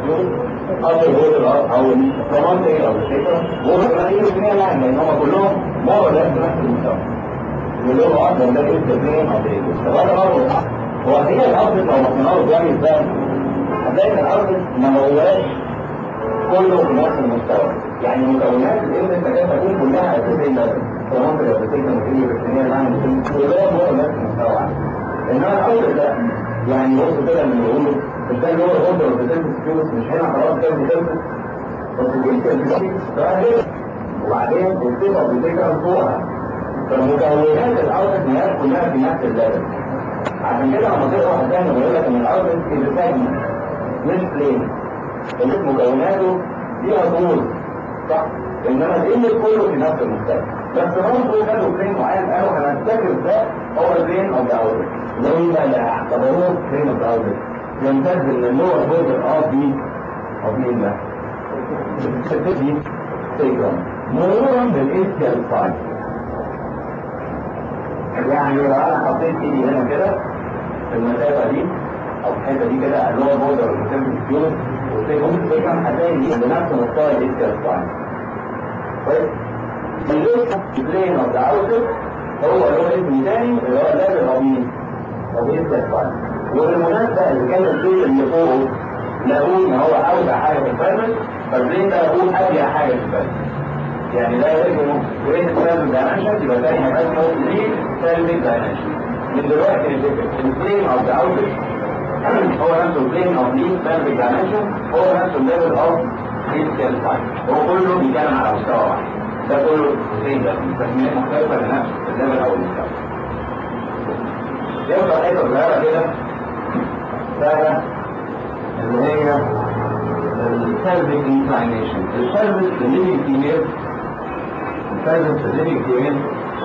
Speaker 1: اول بورد او الكوماند ايه او الشيكر بورد الايمج اثنين يعني لان هم كلهم مروا ده في نفس المستوى. كلهم اصلا ده اسمه بلين اوف ايمج. طب انا برضه هو هي الارض لو مقنعه بيعمل ازاي؟ هتلاقي ان الارض ما هواش كله في نفس المستوى. يعني مكونات الإنسان تكاد تكون كلها أساسية كمنطقة الأساسية المسؤولية بالسنية العامة كلها هو نفس المستوى. إنما الأول ده يعني بص كده اللي بيقولوا إزاي اللي هو الأوردر والبيزنس فلوس مش هنا خلاص كده بيزنس بس الإنسان بيزنس وبعدين الصفة بتكرر فوقها. فالمكونات الأوردر دي كلها في نفس الليفل. عشان كده لما تقرا قدامنا بيقول لك إن الأوردر إنسان مش بلين اللي مكوناته ليها طول صح؟ انما الإيمج كله في نفس المستوى. بس برضه كانوا بلين معين قالوا هنفتكر ده هو البلين اوف ذا اوتر. زي ما لا اعتبروه بلين اوف ذا اوتر يمتد من اللور بوردر اوف دي اوف مين ده؟ دي سيجرام مرورا بالاسكيال سايد. يعني لو انا حطيت ايدي هنا كده في المسافه دي او الحته دي كده اللور بوردر والسيمبل فيوز والسيجرام سيجرام هتلاقي دي بنفس مستوى الاسكيال سايد. كويس؟ البلين اوف ذا اوتر هو له اسم تاني اللي هو الليفل اوف مين؟ اوف اسكيال سايد. وبالمناسبه اذا كان البلين اللي فوقه لقوه ان هو اوسع حاجه في الفيرمنت فالبلين ده لقوه اضيق حاجه في الفيرمنت. يعني ده اسمه جريد سيلفيك دايمنشن يبقى تاني هيبقى اسمه ليد سيلفيك دايمنشن. من دلوقتي نفتكر البلين اوف ذا اوتر هو نفسه البلين اوف ليد سيلفيك دايمنشن هو نفسه الليفل اوف اسكيال سايد. هو كله بيتكلم على مستوى واحد. ده كله زي ده تسميات مختلفه لنفس الليفل او المستوى. يبقى حته صغيره كده سهله اللي هي السيلفيك انكلاينيشن. السيلفيك الليفنج فيميل السيلفيك الليفنج فيميل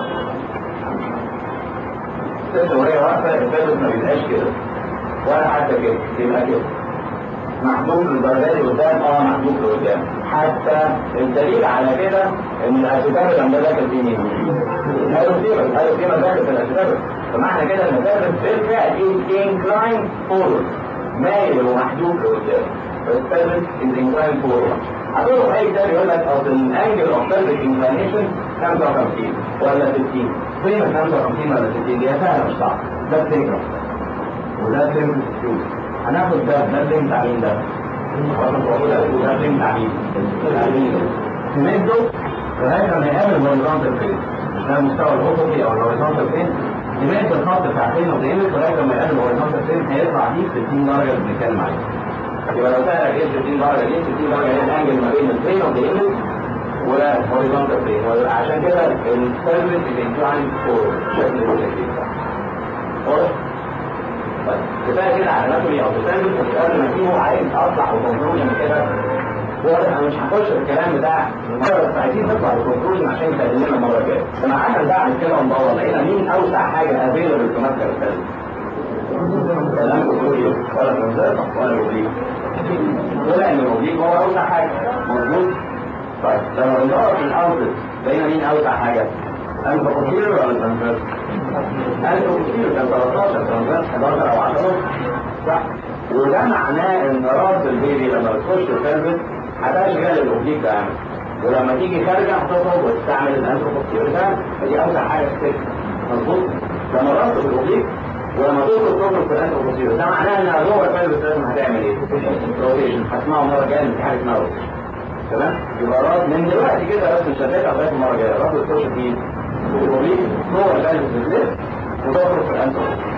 Speaker 1: الست وهي واقفه السيلفيك ما بيبقاش كده ولا حتى كده يبقى كده محدود للدرجه دي قدام اه محدود لقدام. حتى الدليل على كده ان الاسيتابل لما داخل في مين؟ الاسيتابل الاسيتابل داخل في الاسيتابل. فمعنى كده ان الاسيتابل بالفعل انكلاين فورورد مايل ومحدود لقدام. فالاسيتابل از انكلاين فورورد. هتقول اي كتاب يقول لك اصل الانجل اوف سيلفيك انكلاينيشن خمسة وخمسين ولا ستين. فين ال خمسة وخمسين ولا ستين دي؟ سهله مش صعبه. ده الفكره وده سيمبل فيوز. هناخد ده ده اللي بتاع مين ده؟ ده اللي بتاع مين؟ نمده لغايه لما يقابل الهوريزونتال فين. مش ده المستوى الافقي او الهوريزونتال فين؟ نمد الخط بتاع فين وبيقابل لغايه لما يقابل الهوريزونتال فين هيطلع دي ستين درجه اللي بنتكلم عليها. يبقى لو سالك ايه ستين درجه دي؟ ستين درجه هي الانجل ما بين الفين وبيقابل والهوريزونتال فين. وعشان كده السيرفيس بينكلاين فور شكل التكتيك ده. واضح؟ كفايه كده على اناتومي او تسامبل بس قبل ما تجيبه عايز اطلع بكونكلوجن كده وانا مش هخش في الكلام بتاع بس عايزين نطلع بالكونكلوجن عشان يخلينا المره الجايه. لما قعدنا بعد كده وندور لقينا مين اوسع حاجه افيلبل في مركز الثالث؟ ولا الكونكلوجن ولا الريزيرف ولا الاوبليك؟ ولا ان الاوبليك هو اوسع حاجه، مظبوط؟ طيب لما بندور في الاوتلت لقينا مين اوسع حاجه؟ الكونكلوجن ولا الريزيرف؟ الكونكلوجن كان ثلاثة عشر، الريزيرف حداشر او عشرة، صح؟ وده معناه ان راس البيبي لما بتخش الثالث هتشغل الاوبليك ده، ولما تيجي خارجه هتخرج وتستعمل الانتروبوستير ده، فدي اوسع حاجه في السكه، مظبوط؟ لما راس الاوبليك ولما تخرج تخرج في الانتروبوستير ده معناه ان جوه الثالث لازم هتعمل ايه؟ روتيشن. هتسمعوا المره الجايه في حاجه اسمها روتيشن، تمام؟ يبقى راس من دلوقتي كده بس مش هتبقى لغايه المره الجايه، راس بتخش في الاوبليك جوه الثالث بتلف وتخرج في الانتروبوستير.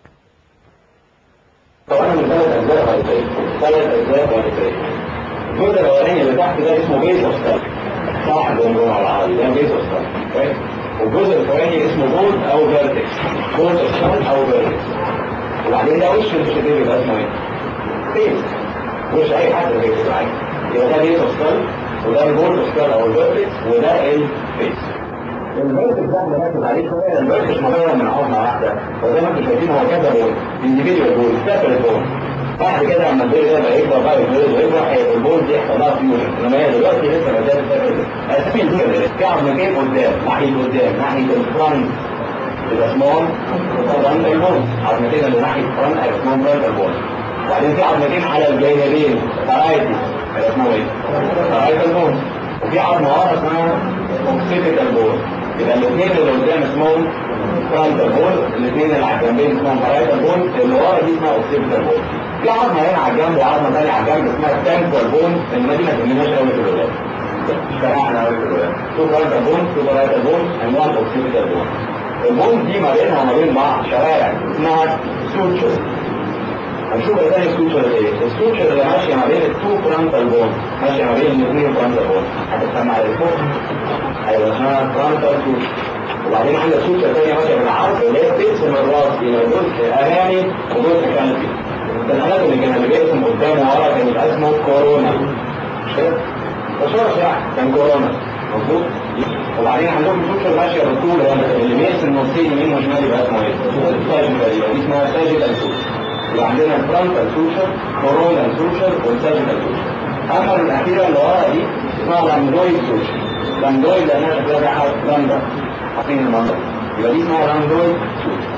Speaker 1: طبعا من ثلاث اجزاء رئيسيه، ثلاث اجزاء رئيسيه. الجزء الاولاني اللي تحت ده اسمه بيز اوف ستار، صح بالجمله العربي ده بيز اوف ستار، كويس؟ والجزء الثاني اسمه بول او فيرتكس، بول اوف ستار او فيرتكس. وبعدين ده وش الشديد يبقى اسمه ايه؟ بيز، وش اي حد بيكتب عادي. يبقى ده بيز اوف ستار وده البول اوف ستار او الفيرتكس وده البيز. الفيرتكس ده اللي ركز عليه شويه، الفيرتكس مكون من عظمه واحده، وزي ما انتم شايفين هو كذا بول، انديفيديوال بول، سيبريت بول. بعد كده لما البيبي ده بقى يكبر بقى يتولد ويكبر هيبقى البول دي يحصل لها فيوجن، انما هي دلوقتي لسه ما زالت سيبريت. اساسي الفيوجن في عظمتين قدام، ناحيه قدام ناحيه الفرونت يبقى اسمهم فرونتال بول، عظمتين اللي ناحيه الفرونت هيبقى اسمهم فرونتال بول. وبعدين في عظمتين على الجانبين فرايتس هيبقى اسمهم ايه؟ فرايتال بول. وفي عظمه ورا اسمها اوكسيتال بول. يبقى الاثنين اللي قدام اسمهم فرونتال بول، الاثنين اللي على الجنبين اسمهم فرايتال بول، اللي ورا دي اسمها اوكسيتال بول. في عظمه هنا على الجنب وعظمه ثانيه على الجنب اسمها تانكوال بول، انما دي ما تهمناش قوي في الولاد. مش فاهمها قوي في الولاد. تو فرونتال بول، تو فرايتال بول، and one اوكسيتال بول. البول دي ما بينها وما بين بعض شوارع اسمها سوتشر. هنشوف ازاي السوتشر ايه؟ السوتشر اللي ماشيه ما بين التو فرونتال بول، ماشيه ما بين الاثنين فرونتال بول، هتسمى على الفوق هيبقى اسمها فرونتال سوتشر. وبعدين عندك سوتشر ثانيه ماشيه بالعرض اللي هي بتقسم الراس الى جزء امامي وجزء خلفي. الحالات اللي كان اللي بيقسم قدام وورا كان يبقى اسمه كورونا، مش كده؟ بس يعني كان كورونا، مظبوط؟ وبعدين عندهم سوتشر ماشيه بالطول اللي بيقسم نصين يمين وشمال يبقى اسمه ايه؟ ساجيتال، يبقى دي اسمها ساجيتال سوتشر. يبقى عندنا فرونتال سوتشر، كورونال سوتشر، والساجيتال سوتشر. اما الاخيره اللي ورا دي اسمها لاندويد سوتشر. لاندويد لانها شكلها زي حرف لاندا، حاطين المنظر، يبقى دي اسمها لاندويد سوتشر.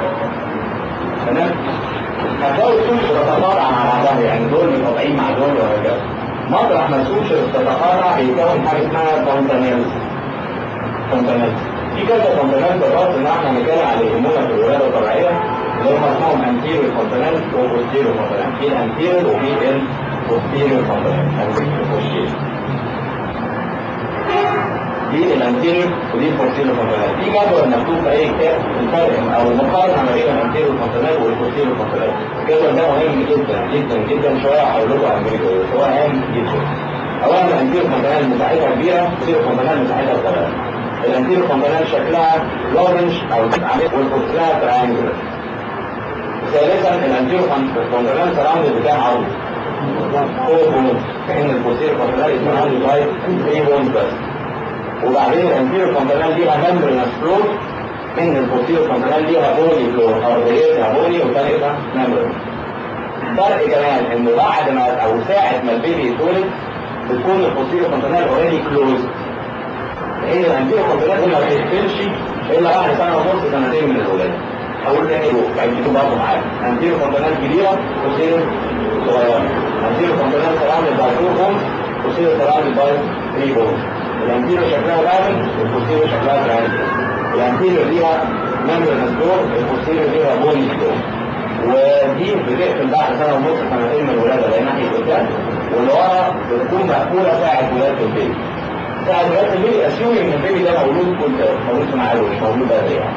Speaker 1: تمام؟ هتلاقوا السوتشر تتقاطع مع بعضها، يعني دول متقاطعين مع دول وهكذا. مطرح ما السوتشر تتقاطع بيكون حاجه اسمها فونتانيلز. فونتانيلز في كذا فونتانيلز بالراس ان احنا هنتكلم على الهرمونات في الولاده الطبيعيه اللي هم اسمهم انتيريور فونتانيلز وبوستيريور فونتانيلز. في الانتيريور وفي البوستيريور فونتانيلز. دي الانتيريور ودي البوستيريور فونتانيلز. في جدول مكتوب في اي كتاب الفرق او المقارنه ما بين الانتيريور فونتانيلز والبوستيريور فونتانيلز. الجدول ده مهم جدا جدا جدا، شويه هقول لكم عن الجدول بس هو اهم جدا. اولا الانتيريور فونتانيلز مساحتها كبيره، البوستيريور فونتانيلز مساحتها صغيره. الانتيريور فونتانيلز شكلها لورنج او والبوستيريور تريانجلر. ثالثا الانتيريور فونتانيلز سراوندد بكام عضو؟ فور بونز، كأن البوستيريور فونتانيلز سراوندد باي ثري بونز بس. وبعدين الانتيريور فونتانيلز ليها ممبرينس فلور، ان البوستيريور فونتانيلز ليها بوني فلور، ارضيتها بوني وثانيتها ممبرين. الفرق كمان انه بعد ما او ساعه ما البيبي يتولد بتكون البوستيريور فونتانيلز اوريدي كلوز. هي الانتيريور فونتانيلز ما بتقفلش الا بعد سنه ونص سنتين من الولاده. اقول تاني عايزين برضه معاك انتيريور فونتانيلز كبيره بوستيريور صغيره. انتيريور فونتانيلز سراوندد باي فور بونز، بوستيريور سراوندد باي ثري بونز. الانتيريور شكلها دايموند، البوستيريور شكلها تريانجل. الانتيريور ليها ممبرينس فلور، البوستيريور ليها بوني فلور. ودي بتقفل بعد سنه ونص سنتين من الولاده لان ناحيه قدام، واللي ورا بتكون مقفوله ساعه ولاده البيبي. ساعه ولاده البيبي اسيومي ان البيبي ده مولود كنت مولود في معاده مش مولود بدري يعني.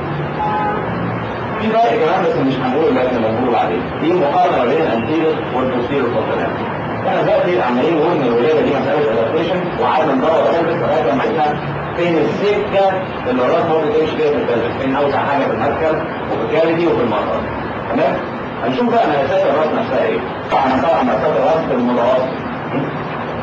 Speaker 1: في فرق كمان بس مش هنقوله دلوقتي، هنقوله بعدين. دي مقارنه بين الانتيريور والبوستيريور فونتانيلز. احنا دلوقتي عمالين نقول ان الولاده دي مساله ادابتيشن، وقعدنا ندور خالص لغايه ما عرفنا فين السكه اللي الراس ممكن تمشي فيها في البلد، فين اوسع حاجه في المركب وفي الكاليدي وفي المرأة. تمام؟ هنشوف بقى مقاسات الراس نفسها ايه. طبعا طبعا مقاسات الراس في المتوسط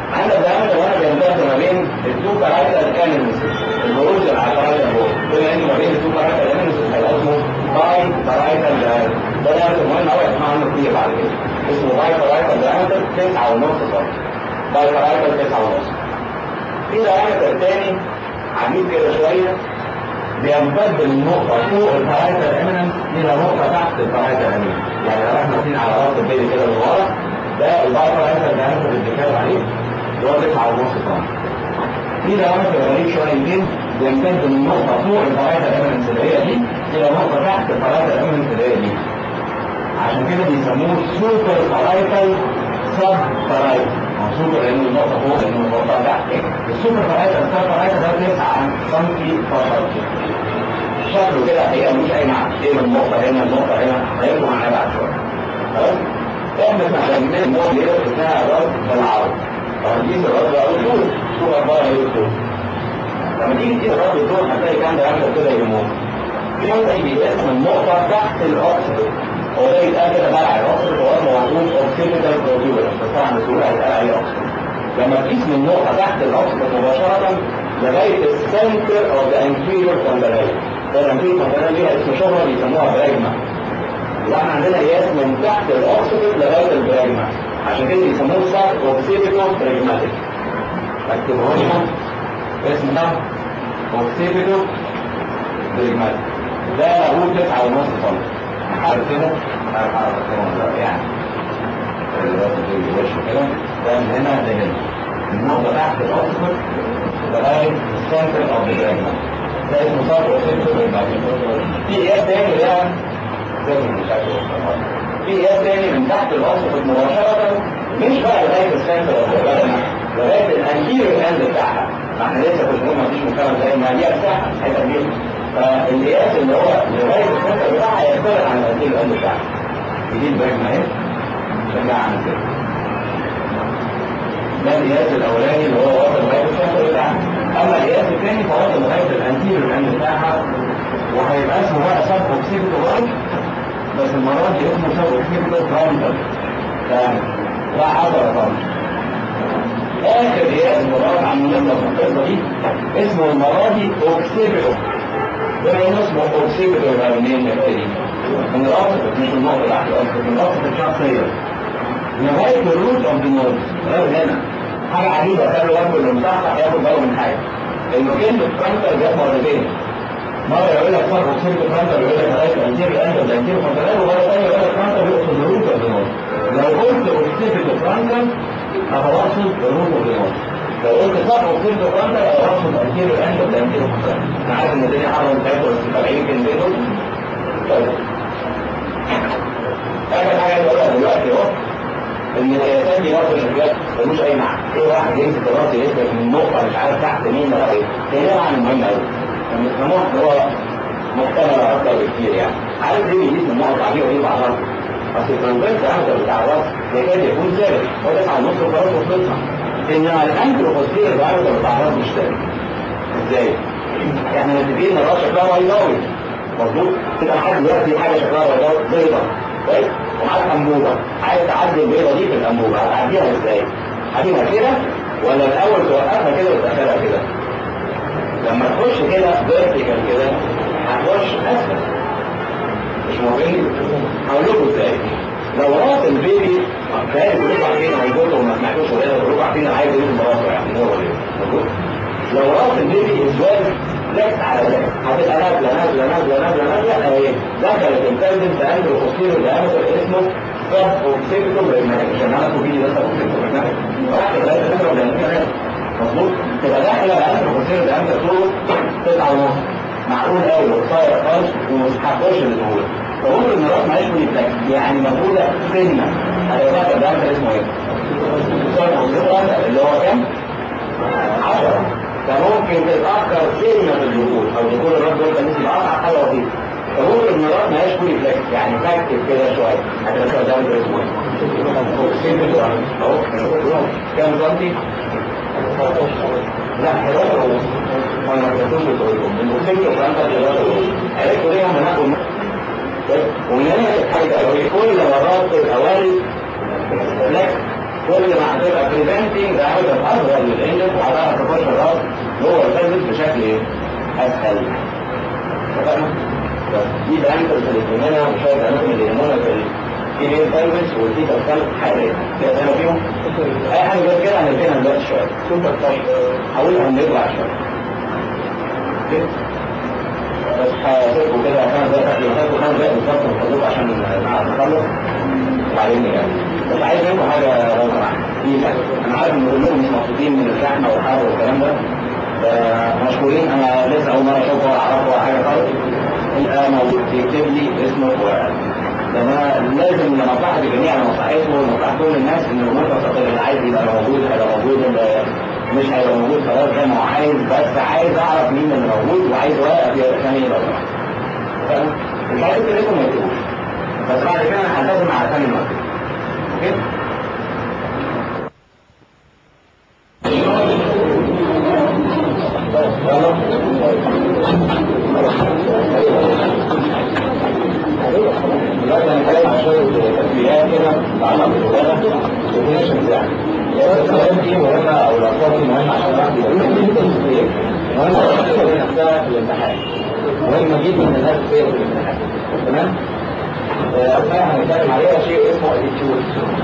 Speaker 1: عندك دايما وانا بيمتد ما بين التو بارايتال امينسز البروز اللي على البارايتال بول بما انه ما بين التو بارايتال امينسز هيبقى اسمه باي بارايتال دايمتر. ده دايمتر مهم قوي هتسمع عنه كتير بعد كده اسمه باي بارايتال دايمتر تسعة ونص سم. باي بارايتال تسعة ونص. في دايمتر تاني عجيب كده شويه بيمتد من نقطه فوق البارايتال امينس الى نقطه تحت البارايتال امينس. يعني لو احنا واقفين على راس البيبي كده من ورا ده الباي بارايتال دايمتر اللي بنتكلم عليه اللي هو تسعة ونص سم. في دايمتر غريب شويتين بيمتد من نقطه فوق البارايتال امينس اللي هي دي الى نقطه تحت البارايتال امينس اللي هي دي. عشان كده بيسموه سوبر بارايتال سب بارايتال. سوبر لانه النقطه فوق لانه النقطه تحت. السوبر بارايتال سب بارايتال ده تسعة سم فقط. شكله كده هي مش اي معنى ايه من النقطه هنا النقطه هنا هيبقوا معانا بعد شويه. خلاص؟ احنا استخدمنا النقطه دي اسمها راس العرض. تقييم الراس او الطول طول أربعة هي الطول. لما تيجي تقيس الراس والطول هتلاقي كام دايمتر كده يهمون. في نقطه بيتقاس من نقطه تحت الاوكسيد. هو ده يتقال كده بلع الاوكسيد هو اسمه معروف اوكسيديتال بروتيولر بس طبعا بسهوله هيتقال عليه اوكسيد. لما تقيس من نقطه تحت الاوكسيد مباشره لغايه السنتر اوف ذا انتيريور كوندلايت. ده الانتيريور كوندلايت ليها اسم شهره بيسموها براجما. يبقى احنا عندنا قياس من تحت الاوكسيد لغايه البراجما. عشان كده بيسموه سب اوكسيديتو بريجماتيك. اكتبه لكم اسم ده اوكسيديتو بريجماتيك. ده اقول تسعة ونص سم. هرسمه هرسمه يعني ده من هنا لهنا النقطة تحت الأوكسيد لغاية السنتر أوف ذا براجما. ده اسمه سب اوكسيديتو بريجماتيك. في قياس تاني ده في قياس تاني من تحت الأوكسيد مباشرة مش بقى لغاية السنتر أوف ذا براجما لغاية الانتيريور اند بتاعها. ما احنا لسه كنت بنقول مفيش مكان زي ما ليها مساحة حتة كبيرة. فالقياس اللي هو لغاية السنتر بتاعها يختلف عن الانتيريور اند بتاعها. دي البراجما اهي شكلها عامل كده. ده القياس الأولاني اللي هو واصل لغاية السنتر بتاعها. أما القياس الثاني فواصل لغاية الانتيريور اند بتاعها وهيبقى اسمه بقى سب اوكسيديتو برضه بس المرة دي اسمه سب اوكسيديتو فرونتال. ده عشرة سم. آخر قياس المراد عن نخلص القصة دي اسمه المرة دي اوكسيبيتو. ده لأنه اسمه اوكسيبيتو يبقى منين نبتدي؟ من الأوسط مش من النقطة تحت الأوسط من الأوسط الشخصية لغاية الروت أوف ذا نوز لغاية هنا. حاجة عجيبة خلي بالكم اللي مصحح ياخد باله من حاجة إنه كلمة فرونتال جت مرتين. مرة يقول لك سب اوكسيبيتو فرونتال يقول لك لغاية الانتيريور اند اوف ذا انتيريور كونترال ومرة ثانية يقول لك فرونتال يقصد الروت أوف ذا نوز. لو قلت اوكسيبيتو فرونتال أتواصل الروت أوف ذا نوز. لو قلت سب اوكسيبيتو فرونتال أتواصل الانتيريور اند اوف ذا انتيريور كونترال. أنا عارف إن الدنيا حرة بتاعتها بس متابعين كلمتين دول. طيب آخر حاجة عايز أقولها دلوقتي أهو إن القياسات دي برضه شكلها ملوش أي معنى. إيه واحد يمسك الراس يثبت من نقطة مش عارف تحت مين ولا إيه. هي ليها معنى مهم أوي. لما يفهموها هو محتمل أكتر بكتير يعني. عارف ليه بيجيب النقط عليه وإيه بعضها؟ أصل التنظيم الأنتر بتاع الراس يكاد يكون ثابت هو تسعة ونص وخلاص وخلصنا. إنما الأنتروبوستير الأنتر بتاع الراس مش ثابت. إزاي؟ إحنا متفقين إن الراس شكلها بيضاوي. مظبوط؟ كده لحد دلوقتي حاجة شكلها بيضاوي بيضة. كويس؟ ومعاك أنبوبة. عايز تعدي البيضة دي في الأنبوبة هتعديها إزاي؟ هتعديها كده ولا الأول توقفها كده وتدخلها كده؟ لما تخش كده فيرتيكال كده هتخش أسفل. مش موافقين؟ هقول لكم ازاي. لو راس البيبي خارج كلكم عارفين هيجوته وما سمعتوش ولا كلكم عارفين عايز يجوز مراسه يعني هو ولا مظبوط؟ لو راس البيبي اسود لكت على لكت هتبقى نازله نازله نازله نازله نازله اهي دخلت البلدن في قلب الخصير الدهامتر اسمه سب اوكسيبيتو بريجماتيك. عشان انا في فيديو ده سب اوكسيبيتو بريجماتيك راح لغايه تضرب لان مظبوط؟ تبقى داخله قلب الخصير الدهامتر طوله تسعة ونص معقول قوي وقصير خالص ومش هتخش للدهون. فقولوا ان الراس معيش كل فلاك يعني مفروضه سنه. هتبقى الدهامتر اسمه ايه؟ سب اوكسيبيتو اللي هو كام؟ عشرة. فممكن تتأخر سنة في الدخول أو دخول الراس دول كان يبقى أصعب حاجة وظيفة. فممكن إن الراس ماهيش كل فلاك يعني فاكتب كده شوية هتبقى شوية دم اسمه اوكسيبيتو أهو كام سنتي؟ لا حداشر ونص. وأنا ما كتبتوش لكم الاوكسيبيتو فرانتا حداشر ونص. عرفتوا ليه هم هناخد ومن هنا الحاجة كل مرات تبقى وارد فلاك كل ما هتبقى بريفنتنج هتبقى اصغر من الانلت وهتعرف تخش الراس جوه الفيرمنت بشكل ايه؟ اسهل. اتفقنا؟ بس دي بانكرز اللي بتهمنا وشويه اماكن اللي يهمونا في الكيمياء فيرمنت والتيتا سيل حاليا. كده انا فيهم اي حاجه غير كده هنركنها دلوقتي شويه. سوبر طيب هقولها نرجع شويه. بس هسيبكم كده خمس دقايق قبل ما تاخدوا خمس دقايق بالظبط من فضلكم عشان نعرف نخلص وبعدين يعني. بس عايز منكم حاجه لو سمحت. انا عارف ان كلكم مش مبسوطين من الزحمه والحر والكلام ده. مشكورين. انا لسه اول مره اشوفه ولا اعرفه ولا حاجه خالص. يبقى موجود يكتب لي اسمه ورقه. لان لازم لمصلحه الجميع لمصلحتكم ولمصلحه كل الناس ان الامور تستقر. اللي عايز يبقى موجود هيبقى موجود، اللي مش هيبقى موجود خلاص زي ما هو عايز. بس عايز اعرف مين اللي موجود وعايز ورقه فيها الاسامي لو سمحت. مش عايز تكتبوا ما يكتبوش. بس بعد كده انا هلتزم على اسامي المكتوب. اوكي؟ دلوقتي هنتكلم عن شويه تسميات كده تتعلق بالولاده والديفينيشنز يعني. السؤال دي مهمه او الارقام دي مهمه عشان نعرف ايه؟ مهمه الاسئله نفسها في الامتحان. مهمه جدا ان الناس تسال في الامتحان. تمام؟ اول حاجه هنتكلم عليها شيء اسمه اتيتيود.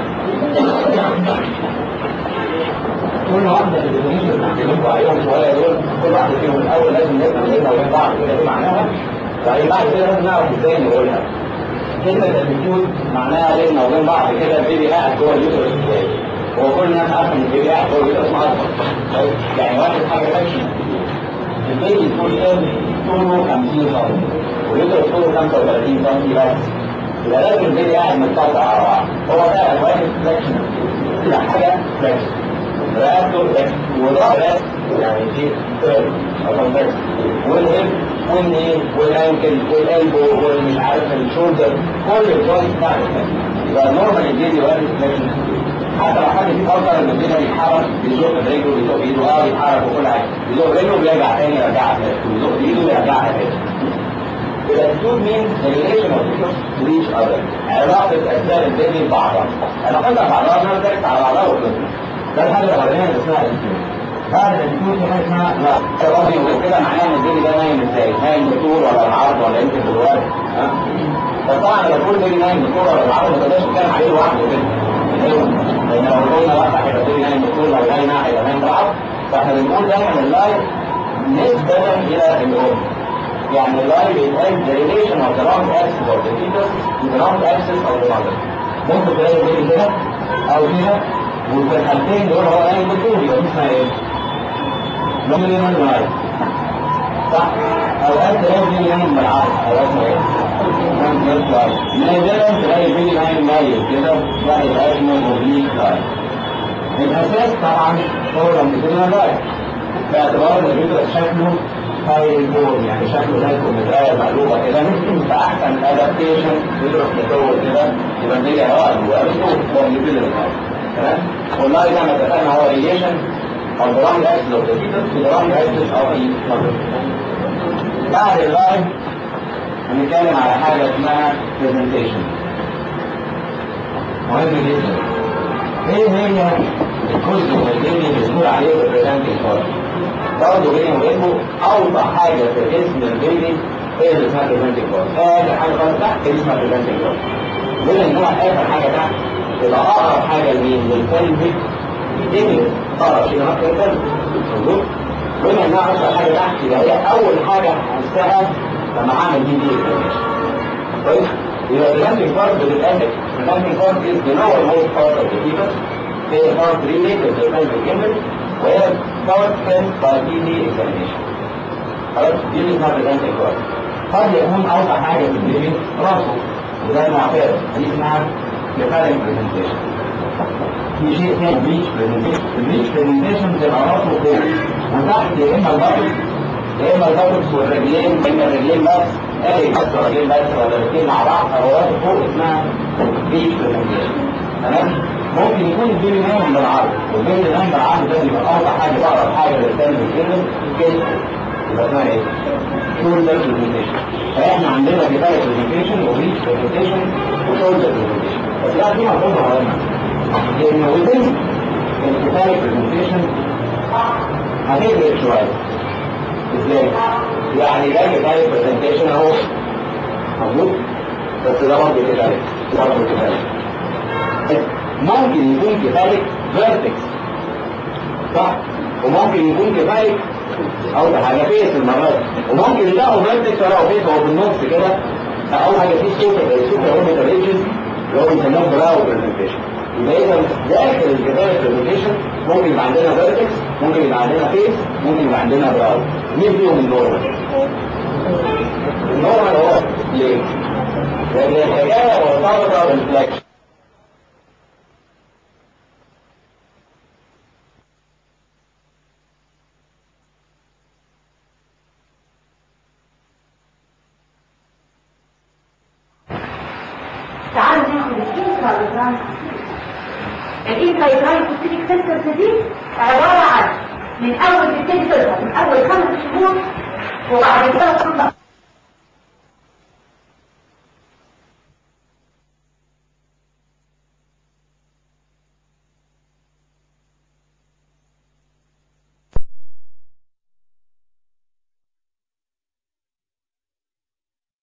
Speaker 1: كل واحده في الديفينيشن اللي هنتكلم عليهم شويه دول كل واحده فيهم الاول لازم نفهم بينها وبين بعض كده ايه معناها. بعدين بعد كده لازم نعرف ازاي نقولها. كلمة الاتيتيود معناها بيننا وبين بعض كده البيبي قاعد جوه اليوترس ازاي. هو كل الناس عارفه ان البيبي قاعد جوه اليوترس معرفة. يعني واحد حاجه فاكشن البيبي طول ايه؟ طوله خمسين سم واليوترس طوله خمسة وثلاثين سم بس. يبقى لازم البيبي قاعد متطبق على بعض. هو فعلا واحد فاكشن كل حاجه فاكشن. رقبته فاكشن وظهره يعني في ترم او كونفكس والهيب والني والانكل والقلب والمش عارف الشولدر كل الجوينت بتاعته يبقى نورمال الجيل يوري فليكشن. حتى لو حد يفكر ان الجيل بيتحرك بيزق برجله بيزق بايده اه بيتحرك وكل حاجه بيزق رجله بيرجع تاني يرجعها تاني بيزق بايده بيرجعها تاني. الاتيتيود مين relation of people to each other. علاقه اجزاء البيبي ببعضها. علاقتها ببعضها انها بتركز على بعضها وتنزل. ده الحاجه الاولانيه اللي اسمها الاتيتيود. بعد الاتيتيود في حاجه اسمها لا راضي وكده معناها ان البيبي ده نايم ازاي؟ نايم بالطول ولا العرض ولا يمكن بالورد؟ ها؟ فطبعا لو كل بيبي نايم بالطول ولا العرض ما تقدرش تتكلم عليه لوحده كده. لان لو قلنا واحد هيبقى البيبي نايم بالطول لو نايم هيبقى نايم بالعرض. فاحنا بنقول دايما اللايف نسبه الى الام. يعني اللايف بيتقال the relation of the long axis of the fetus to the long axis of the mother. ممكن تلاقي البيبي كده او كده وفي الحالتين دول هو نايم بالطول يبقى اسمها ايه؟ نومينال لايف. صح؟ اوقات تلاقي البيبي نايم بالعرض او اسمه ايه؟ نومينال لايف. نادرا تلاقي البيبي نايم مايل كده ده يبقى اسمه اوبليك لايف. الاساس طبعا هو لونجيتودينال لايف باعتبار ان الفيترس شكله هاي بورد يعني شكله زي الكمبيوتر مقلوبه كده فاحسن ادابتيشن فيترس مطور كده يبقى الدنيا هواء جواه بس هو لونجيتودينال لايف. تمام؟ والله زي ما اتفقنا هو ريليشن او برامج اكسس اوف ذا فيترس برامج اكسس اوف المذر. بعد اللايف هنتكلم على حاجه اسمها برزنتيشن. مهم جدا. ايه هي الجزء من الدنيا اللي بنقول عليه البريزنتنج بارت؟ برضه بيني وبينكم اوضح حاجه في جسم البيبي هي اللي اسمها بريزنتنج بارت. اخر حاجه خالص تحت هي اسمها بريزنتنج بارت. بما انها اخر حاجه تحت تبقى اقرب حاجه لمين؟ للكلب الدنيا اقرب شيء ممكن الكلب. مظبوط؟ بما انها اكثر حاجه تحت يبقى هي اول حاجه هحسها لما اعمل دي دي كويس؟ يبقى presenting part بالأسف presenting part is the lowermost part of the fetus. هي part related to the pelvic image وهي part sent by دي دي examination. خلاص؟ دي اسمها presenting part. قد يكون أوضح حاجة في البيبي راسه وده المعتاد دي اسمها cephalic presentation. في شيء ثاني breech presentation. breech presentation بتبقى راسه فوق وتحت يا إما البطن يا إما البطن والرجلين يا إما الرجلين بس ايه بس راجلين بس ولا الاثنين مع بعض فروات فوق اسمها بريتش برزنتيشن. تمام؟ ممكن يكون البيبي نايم بالعرض والبيبي نايم بالعرض ده بيبقى اوضح حاجه واقرب حاجه للكلب الجسم كده يبقى اسمها ايه؟ شولدر برزنتيشن. فاحنا عندنا كفايه برزنتيشن وبريتش برزنتيشن وشولدر برزنتيشن. بس لا دي مفهومه مهمه. لان وزن الكفايه برزنتيشن هتفرق شويه. ازاي؟ يعني ده كفايه برزنتيشن اهو مظبوط، بس ده برضه كفايه، ده برضه كفايه. ممكن يكون كفايه فيرتكس صح، وممكن يكون كفايه اول حاجه فيس المرات، وممكن يلاقوا فيرتكس ولا فيس هو في النص كده. اول حاجه في سوبر سوبر اوربيتال ريجن اللي هو بيسموه براو برزنتيشن. يبقى اذا داخل الكفايه برزنتيشن ممكن يبقى عندنا فيرتكس، ممكن يبقى عندنا فيس، ممكن يبقى عندنا براو. مين فيهم النورمال؟ النورمال هو ليه؟ لان الحكايه مرتبطه بالفلكشن.
Speaker 3: تعالوا ناخد الانترايترايت. الانترايترايت سيستيك سنترز دي عباره عن من اول تبتدي تظهر من اول خمس شهور وبعد كده تطلع